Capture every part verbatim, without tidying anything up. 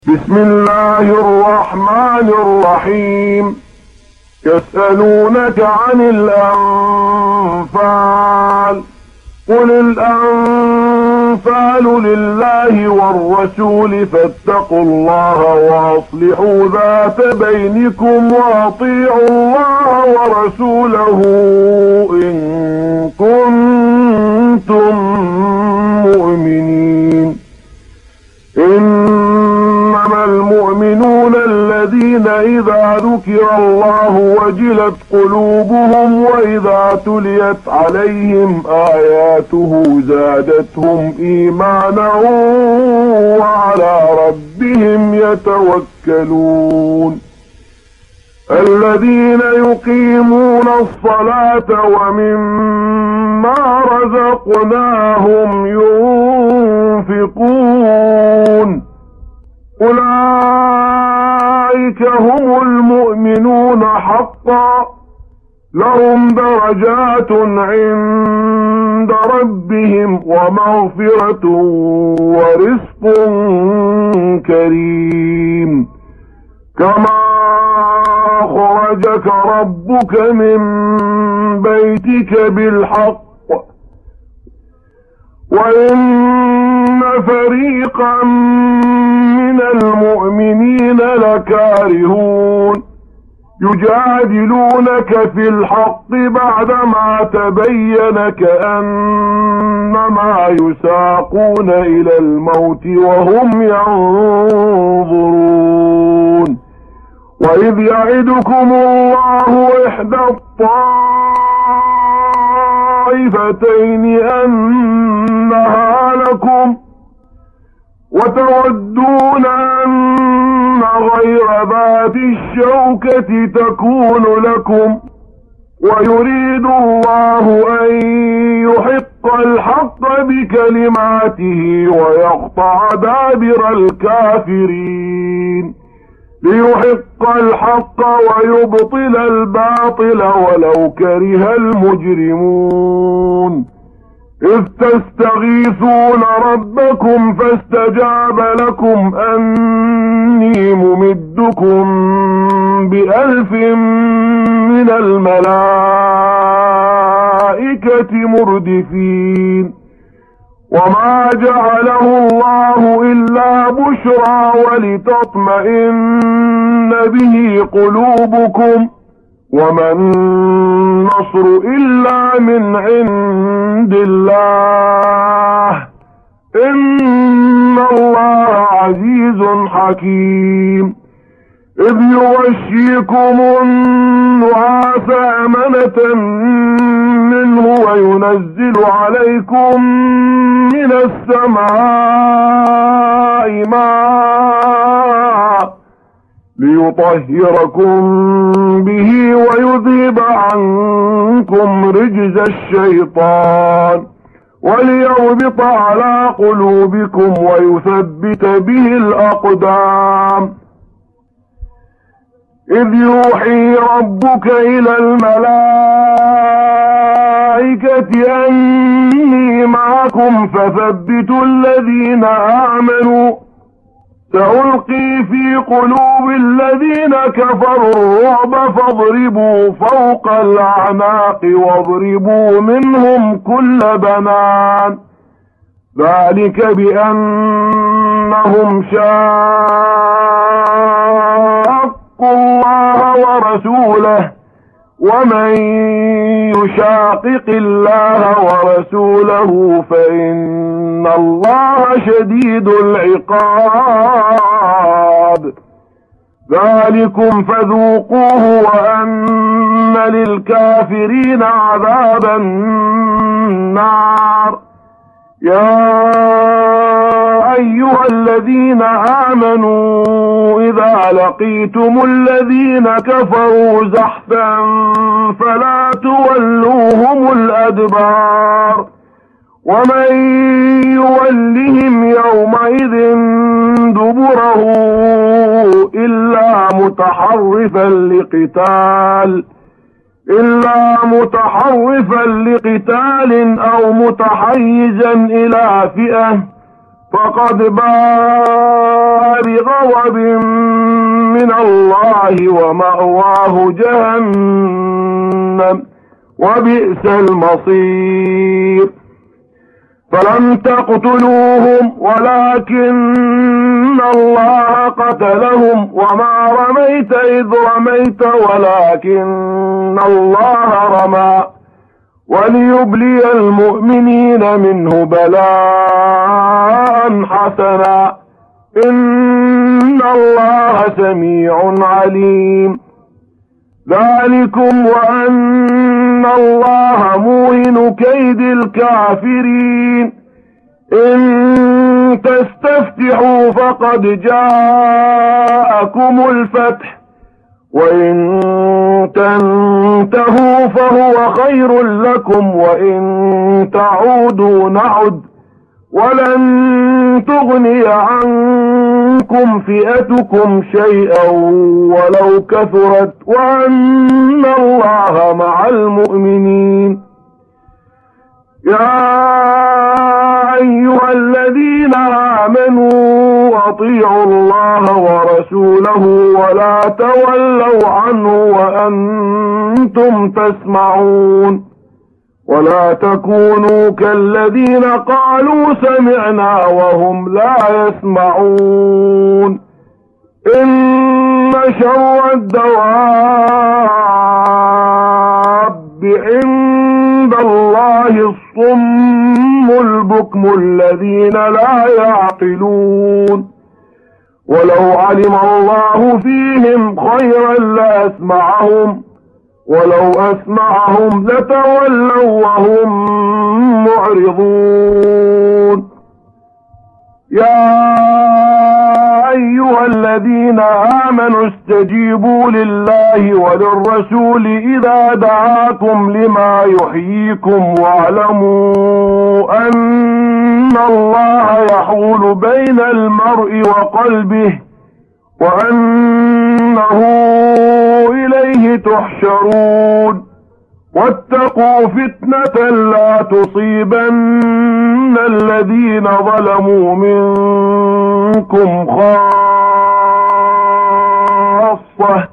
بسم الله الرحمن الرحيم. يسألونك عن الأنفال قل الأنفال لله والرسول فاتقوا الله وأصلحوا ذات بينكم وأطيعوا الله ورسوله إن كنتم مؤمنين. إنما المؤمنون الذين إذا ذكر الله وجلت قلوبهم وإذا تليت عليهم آياته زادتهم إيمانا وعلى ربهم يتوكلون. الذين يقيمون الصلاة ومما رزقناهم ينفقون أولئك هم المؤمنون حقا لهم درجات عند ربهم ومغفرة ورزق كريم. كما أخرجك ربك من بيتك بالحق وإن فريقا من المؤمنين لكارهون يجادلونك في الحق بعدما تبين كأنما يساقون إلى الموت وهم ينظرون. وإذ يعدكم الله إحدى الطائفتين أنها لكم وتودون أن غير ذات الشوكة تكون لكم ويريد الله أن يحق الحق بكلماته ويقطع دابر الكافرين ليحق الحق ويبطل الباطل ولو كره المجرمون. إذ تستغيثون ربكم فاستجاب لكم أني ممدكم بألف من الملائكة مردفين. وما جعله الله إلا بشرى ولتطمئن به قلوبكم وما النصر إلا من عند الله إن الله عزيز حكيم. إذ يغشيكم النعاس أمنة منه وينزل عليكم من السماء ماء ليطهركم به ويذهب عنكم رجز الشيطان وليربط على قلوبكم ويثبت به الأقدام. إذ يوحي ربك إلى الملائكة أني معكم فثبتوا الذين آمنوا سألقي في قلوب الذين كفروا الرعب فاضربوا فوق الأعناق واضربوا منهم كل بنان ذلك بأنهم شاقوا الله ورسوله ومن يشاقق الله ورسوله فإن الله شديد العقاب. ذلكم فذوقوه وأن للكافرين عذاب النار. يا أيها الذين آمنوا إذا لقيتم الذين كفروا زحفا فلا تولوهم الأدبار ومن يولهم يومئذ دبره إلا متحرفا لقتال إلا متحرفا لقتال أو متحيزا إلى فئة فقد باء بغضب من الله ومأواه جهنم وبئس المصير. فلم تقتلوهم ولكن الله قتلهم وما رميت إذ رميت ولكن الله رمى وليبلي المؤمنين منه بلاء حسنا إن الله سميع عليم. ذلكم وأن الله موهن كيد الكافرين. إن تستفتحوا فقد جاءكم الفتح وإن تنتهوا فهو خير لكم وإن تعودوا نعد ولن تغني عنكم فئتكم شيئا ولو كثرت وأن الله مع المؤمنين. يا أيها الذين آمنوا أطيعوا الله ورسوله ولا تولوا عنه وأنتم تسمعون ولا تكونوا كالذين قالوا سمعنا وهم لا يسمعون. إن شر الدواب عند الله الصم البكم الذين لا يعقلون. ولو علم الله فيهم خيرا لأسمعهم ولو أسمعهم لتولوا وهم معرضون. يا أيها الذين آمنوا استجيبوا لله وللرسول إذا دعاكم لما يحييكم واعلموا أن الله يحول بين المرء وقلبه وأنه إليه تحشرون. واتقوا فتنة لا تصيبن الذين ظلموا منكم خاصة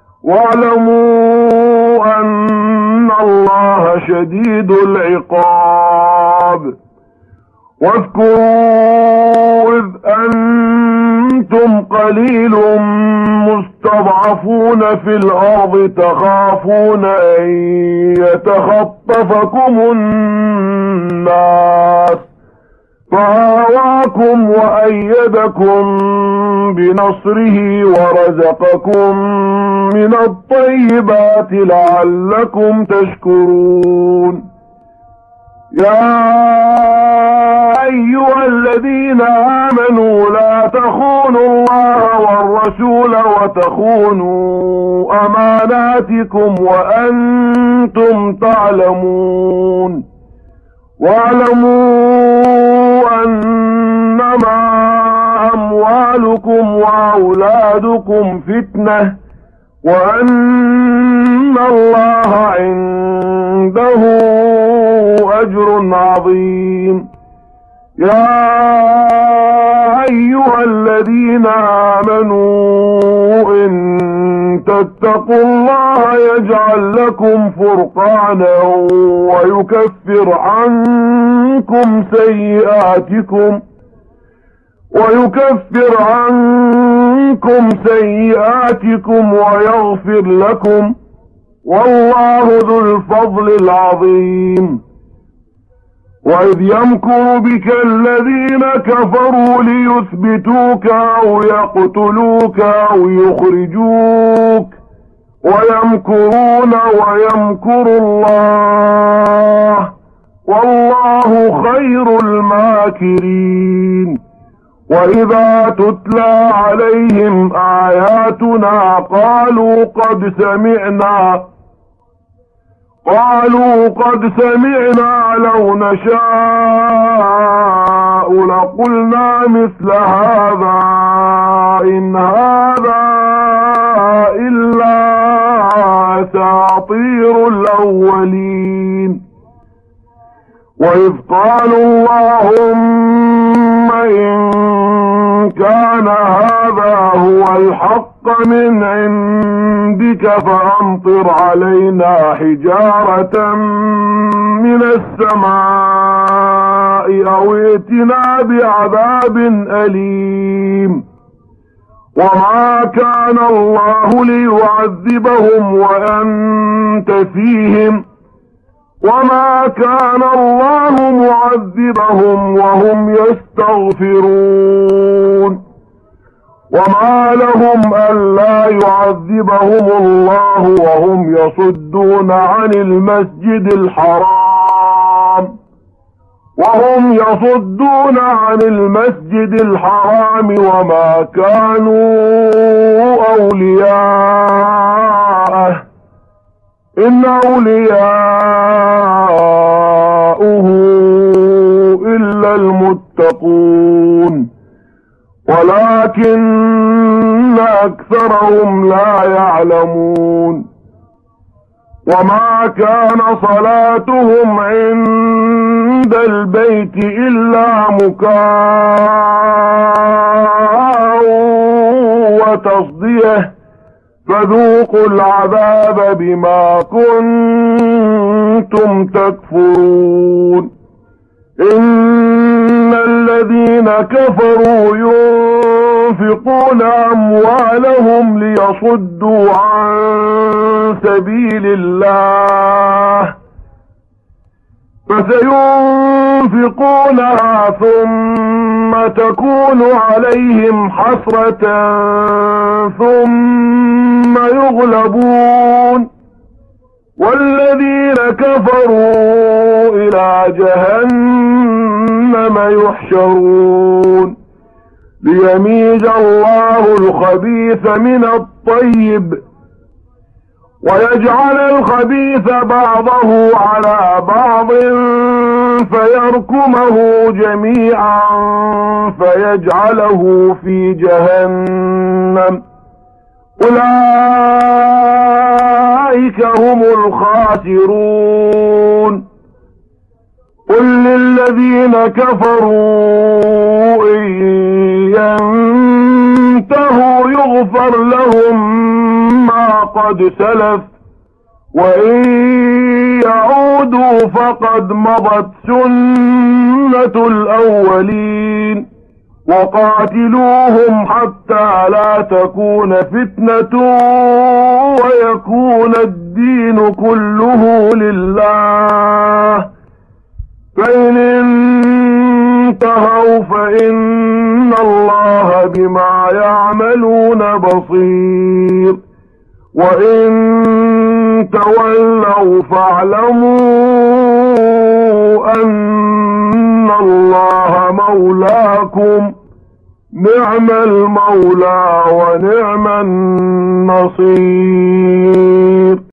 واعلموا أن الله شديد العقاب. واذكروا إذ أنتم قليل مستضعفون في الأرض تخافون أن يتخطفكم الناس فآواكم وأيدكم بنصره ورزقكم من الطيبات لعلكم تشكرون. يا أيها الذين آمنوا لا تخونوا الله والرسول وتخونوا أماناتكم وأنتم تعلمون. واعلموا أنما أموالكم وأولادكم فتنة وأن الله عنده أجر عظيم. يا أيها الذين آمنوا إن تتقوا الله يجعل لكم فرقانا ويكفر عنكم سيئاتكم ويكفر عنكم سيئاتكم ويغفر لكم والله ذو الفضل العظيم. وإذ يمكر بك الذين كفروا ليثبتوك أو يقتلوك أو يخرجوك ويمكرون ويمكر الله والله خير الماكرين. وإذا تتلى عليهم آياتنا قالوا قد سمعنا قالوا قد سمعنا لو نشاء لقلنا مثل هذا إن هذا إلا أساطير الأولين. وإذ قالوا اللهم إن كان هذا هو الحق من عندك فأمطر علينا حجارة من السماء أو ائتنا بعذاب أليم وما كان الله ليعذبهم وأنت فيهم وما كان الله معذبهم وهم يستغفرون وما لهم ألا يعذبهم الله وهم يصدون عن المسجد الحرام وهم يصدون عن المسجد الحرام وما كانوا أولياءه إن أولياؤه إلا المتقون ولكن أكثرهم لا يعلمون وما كان صلاتهم عند البيت إلا مكاء وتصديه فذوقوا العذاب بما كنتم تكفرون إن الذين كفروا ينفقون أموالهم ليصدوا عن سبيل الله فسينفقونها ثم تكون عليهم حسرة ثم يغلبون والذين كفروا إلى جهنم يحشرون ليميز الله الخبيث من الطيب ويجعل الخبيث بعضه على بعض فيركمه جميعا فيجعله في جهنم أولئك هم الخاسرون قل للذين كفروا إن ينتهوا يغفر لهم ما قد سلف وإن يعودوا فقد مضت سنة الأولين وقاتلوهم حتى لا تكون فتنة ويكون الدين كله لله فإن انتهوا فإن الله بما يعملون بصير وإن تولوا فاعلموا أن الله مولاكم نعم المولى ونعم النصير.